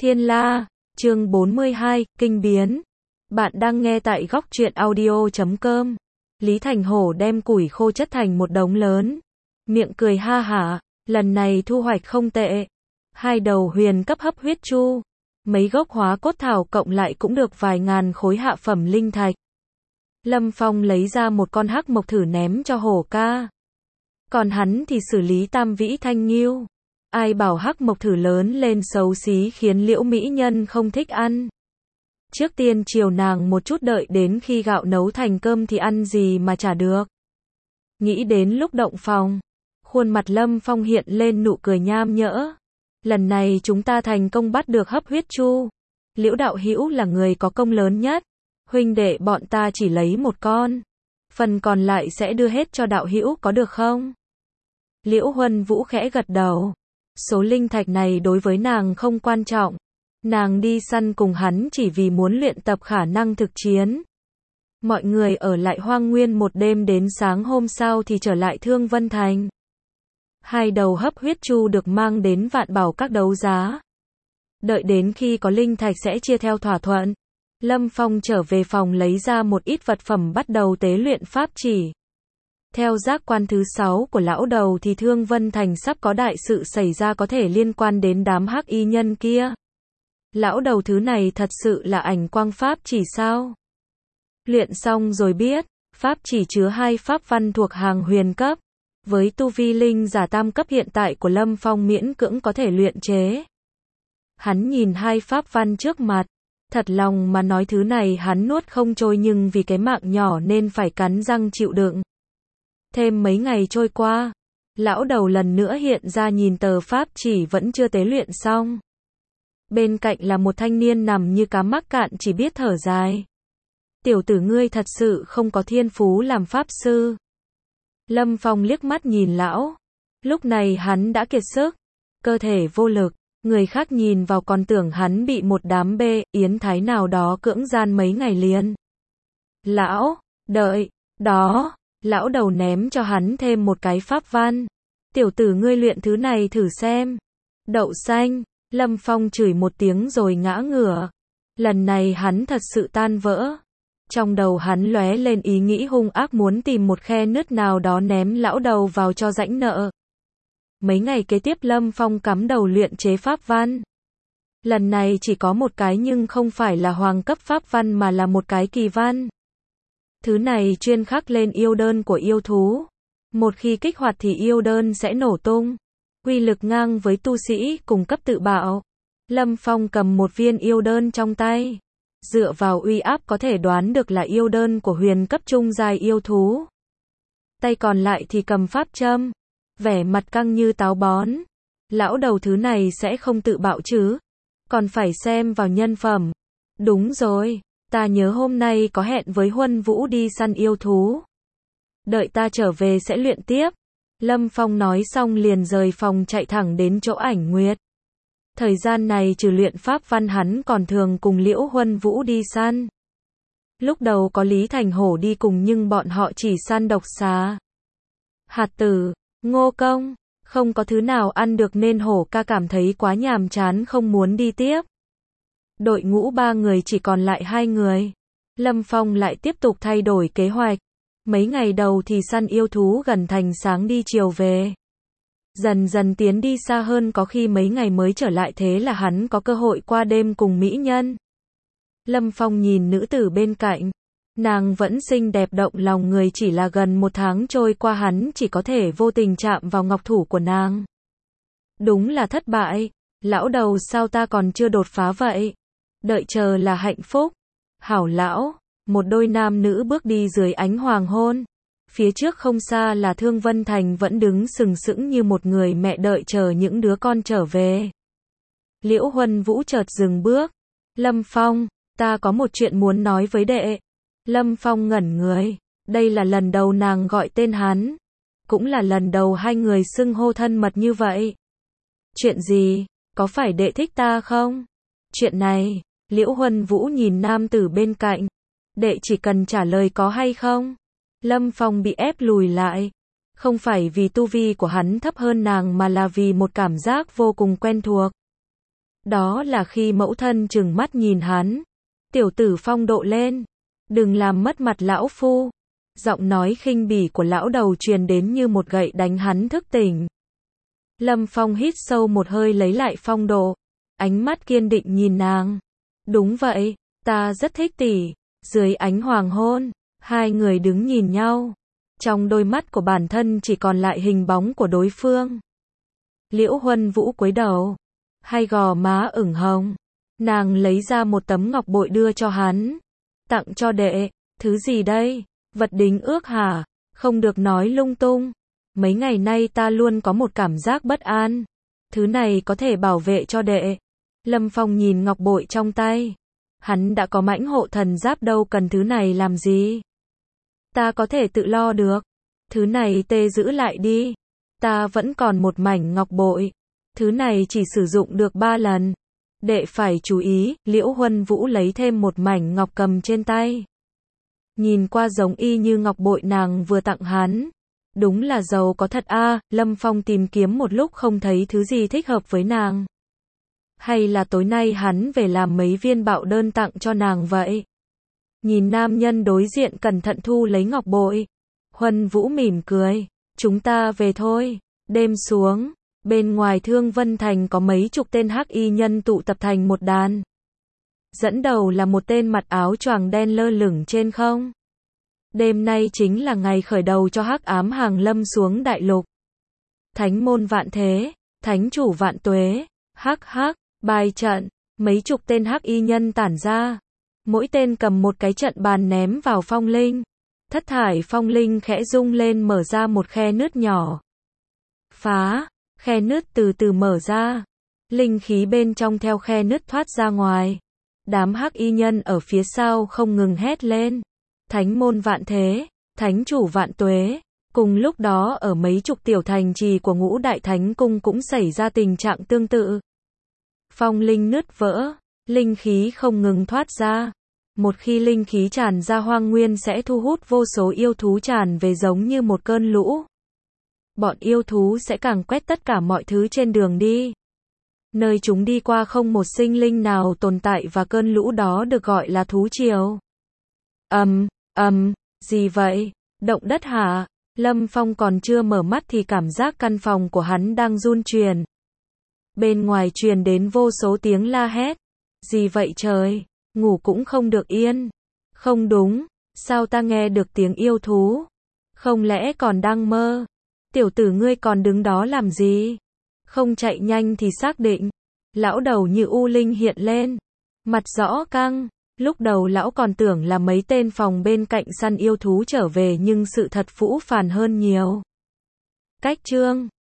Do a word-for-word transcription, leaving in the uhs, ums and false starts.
Thiên La, chương bốn mươi hai, Kinh biến. Bạn đang nghe tại góc truyện audio chấm com. Lý Thành Hổ đem củi khô chất thành một đống lớn. Miệng cười ha hả, lần này thu hoạch không tệ. Hai đầu huyền cấp hấp huyết chu. Mấy gốc hóa cốt thảo cộng lại cũng được vài ngàn khối hạ phẩm linh thạch. Lâm Phong lấy ra một con hắc mộc thử ném cho Hổ ca. Còn hắn thì xử lý tam vĩ thanh nghiêu. Ai bảo hắc mộc thử lớn lên xấu xí khiến Liễu mỹ nhân không thích ăn. Trước tiên chiều nàng một chút, đợi đến khi gạo nấu thành cơm thì ăn gì mà chả được. Nghĩ đến lúc động phòng, khuôn mặt Lâm Phong hiện lên nụ cười nham nhỡ. Lần này chúng ta thành công bắt được hấp huyết chu. Liễu đạo hữu là người có công lớn nhất. Huynh đệ bọn ta chỉ lấy một con. Phần còn lại sẽ đưa hết cho đạo hữu, có được không? Liễu Huân Vũ khẽ gật đầu. Số linh thạch này đối với nàng không quan trọng. Nàng đi săn cùng hắn chỉ vì muốn luyện tập khả năng thực chiến. Mọi người ở lại hoang nguyên một đêm, đến sáng hôm sau thì trở lại Thương Vân Thành. Hai đầu hấp huyết chu được mang đến Vạn Bảo các đấu giá. Đợi đến khi có linh thạch sẽ chia theo thỏa thuận. Lâm Phong trở về phòng lấy ra một ít vật phẩm bắt đầu tế luyện pháp chỉ. Theo giác quan thứ sáu của lão đầu thì Thương Vân Thành sắp có đại sự xảy ra, có thể liên quan đến đám hắc y nhân kia. Lão đầu, thứ này thật sự là ảnh quang pháp chỉ sao? Luyện xong rồi biết, pháp chỉ chứa hai pháp văn thuộc hàng huyền cấp. Với tu vi linh giả tam cấp hiện tại của Lâm Phong miễn cưỡng có thể luyện chế. Hắn nhìn hai pháp văn trước mặt. Thật lòng mà nói thứ này hắn nuốt không trôi, nhưng vì cái mạng nhỏ nên phải cắn răng chịu đựng. Thêm mấy ngày trôi qua, lão đầu lần nữa hiện ra, nhìn tờ pháp chỉ vẫn chưa tế luyện xong. Bên cạnh là một thanh niên nằm như cá mắc cạn, chỉ biết thở dài. Tiểu tử ngươi thật sự không có thiên phú làm pháp sư. Lâm Phong liếc mắt nhìn lão. Lúc này hắn đã kiệt sức, cơ thể vô lực. Người khác nhìn vào còn tưởng hắn bị một đám bê, yến thái nào đó cưỡng gian mấy ngày liền. Lão, đợi, đó, lão đầu ném cho hắn thêm một cái pháp văn. Tiểu tử ngươi luyện thứ này thử xem. Đậu xanh, Lâm Phong chửi một tiếng rồi ngã ngửa. Lần này hắn thật sự tan vỡ. Trong đầu hắn lóe lên ý nghĩ hung ác, muốn tìm một khe nứt nào đó ném lão đầu vào cho rãnh nợ. Mấy ngày kế tiếp Lâm Phong cắm đầu luyện chế pháp văn. Lần này chỉ có một cái, nhưng không phải là hoàng cấp pháp văn mà là một cái kỳ văn. Thứ này chuyên khắc lên yêu đơn của yêu thú. Một khi kích hoạt thì yêu đơn sẽ nổ tung. Uy lực ngang với tu sĩ cùng cấp tự bạo. Lâm Phong cầm một viên yêu đơn trong tay. Dựa vào uy áp có thể đoán được là yêu đơn của huyền cấp trung giai yêu thú. Tay còn lại thì cầm pháp châm. Vẻ mặt căng như táo bón. Lão đầu, thứ này sẽ không tự bạo chứ? Còn phải xem vào nhân phẩm. Đúng rồi, ta nhớ hôm nay có hẹn với Huân Vũ đi săn yêu thú. Đợi ta trở về sẽ luyện tiếp. Lâm Phong nói xong liền rời phòng chạy thẳng đến chỗ Ảnh Nguyệt. Thời gian này trừ luyện pháp văn hắn còn thường cùng Liễu Huân Vũ đi săn. Lúc đầu có Lý Thành Hổ đi cùng nhưng bọn họ chỉ săn độc xà, hạt tử, ngô công, không có thứ nào ăn được nên Hổ ca cảm thấy quá nhàm chán không muốn đi tiếp. Đội ngũ ba người chỉ còn lại hai người. Lâm Phong lại tiếp tục thay đổi kế hoạch. Mấy ngày đầu thì săn yêu thú gần thành, sáng đi chiều về. Dần dần tiến đi xa hơn, có khi mấy ngày mới trở lại, thế là hắn có cơ hội qua đêm cùng mỹ nhân. Lâm Phong nhìn nữ tử bên cạnh. Nàng vẫn xinh đẹp động lòng người, chỉ là gần một tháng trôi qua hắn chỉ có thể vô tình chạm vào ngọc thủ của nàng. Đúng là thất bại. Lão đầu, sao ta còn chưa đột phá vậy? Đợi chờ là hạnh phúc. Hảo lão, một đôi nam nữ bước đi dưới ánh hoàng hôn. Phía trước không xa là Thương Vân Thành vẫn đứng sừng sững như một người mẹ đợi chờ những đứa con trở về. Liễu Huân Vũ chợt dừng bước. Lâm Phong, ta có một chuyện muốn nói với đệ. Lâm Phong ngẩn người. Đây là lần đầu nàng gọi tên hắn. Cũng là lần đầu hai người xưng hô thân mật như vậy. Chuyện gì? Có phải đệ thích ta không? Chuyện này, Liễu Huân Vũ nhìn nam tử bên cạnh. Đệ chỉ cần trả lời có hay không. Lâm Phong bị ép lùi lại. Không phải vì tu vi của hắn thấp hơn nàng mà là vì một cảm giác vô cùng quen thuộc. Đó là khi mẫu thân trừng mắt nhìn hắn. Tiểu tử phong độ lên. Đừng làm mất mặt lão phu. Giọng nói khinh bỉ của lão đầu truyền đến như một gậy đánh hắn thức tỉnh. Lâm Phong hít sâu một hơi lấy lại phong độ. Ánh mắt kiên định nhìn nàng. Đúng vậy, ta rất thích tỷ. Dưới ánh hoàng hôn, hai người đứng nhìn nhau. Trong đôi mắt của bản thân chỉ còn lại hình bóng của đối phương. Liễu Huân Vũ cúi đầu, hai gò má ửng hồng. Nàng lấy ra một tấm ngọc bội đưa cho hắn. Tặng cho đệ. Thứ gì đây? Vật đính ước hả? Không được nói lung tung. Mấy ngày nay ta luôn có một cảm giác bất an. Thứ này có thể bảo vệ cho đệ. Lâm Phong nhìn ngọc bội trong tay. Hắn đã có mãnh hộ thần giáp, đâu cần thứ này làm gì. Ta có thể tự lo được. Thứ này tê giữ lại đi. Ta vẫn còn một mảnh ngọc bội. Thứ này chỉ sử dụng được ba lần. Đệ phải chú ý. Liễu Huân Vũ lấy thêm một mảnh ngọc cầm trên tay. Nhìn qua giống y như ngọc bội nàng vừa tặng hắn. Đúng là giàu có thật a. À, Lâm Phong tìm kiếm một lúc không thấy thứ gì thích hợp với nàng. Hay là tối nay hắn về làm mấy viên bạo đơn tặng cho nàng vậy? Nhìn nam nhân đối diện cẩn thận thu lấy ngọc bội. Huân Vũ mỉm cười. Chúng ta về thôi. Đêm xuống. Bên ngoài Thương Vân Thành có mấy chục tên hắc y nhân tụ tập thành một đàn. Dẫn đầu là một tên mặc áo choàng đen lơ lửng trên không. Đêm nay chính là ngày khởi đầu cho hắc ám hàng lâm xuống đại lục. Thánh môn vạn thế, thánh chủ vạn tuế, hắc hắc, bài trận, mấy chục tên hắc y nhân tản ra. Mỗi tên cầm một cái trận bàn ném vào phong linh. Thất thải phong linh khẽ rung lên, mở ra một khe nứt nhỏ. Phá, khe nứt từ từ mở ra. Linh khí bên trong theo khe nứt thoát ra ngoài. Đám hắc y nhân ở phía sau không ngừng hét lên. Thánh môn vạn thế, thánh chủ vạn tuế. Cùng lúc đó ở mấy chục tiểu thành trì của Ngũ Đại Thánh Cung cũng xảy ra tình trạng tương tự. Phong linh nứt vỡ, linh khí không ngừng thoát ra. Một khi linh khí tràn ra, hoang nguyên sẽ thu hút vô số yêu thú tràn về giống như một cơn lũ. Bọn yêu thú sẽ càn quét tất cả mọi thứ trên đường đi. Nơi chúng đi qua không một sinh linh nào tồn tại, và cơn lũ đó được gọi là thú triều. Ầm, ầm, gì vậy? Động đất hả? Lâm Phong còn chưa mở mắt thì cảm giác căn phòng của hắn đang run chuyển. Bên ngoài truyền đến vô số tiếng la hét. Gì vậy trời? Ngủ cũng không được yên. Không đúng, sao ta nghe được tiếng yêu thú? Không lẽ còn đang mơ? Tiểu tử ngươi còn đứng đó làm gì? Không chạy nhanh thì xác định. Lão đầu như u linh hiện lên. Mặt rõ căng. Lúc đầu lão còn tưởng là mấy tên phòng bên cạnh săn yêu thú trở về, nhưng sự thật phũ phàng hơn nhiều. Cách chương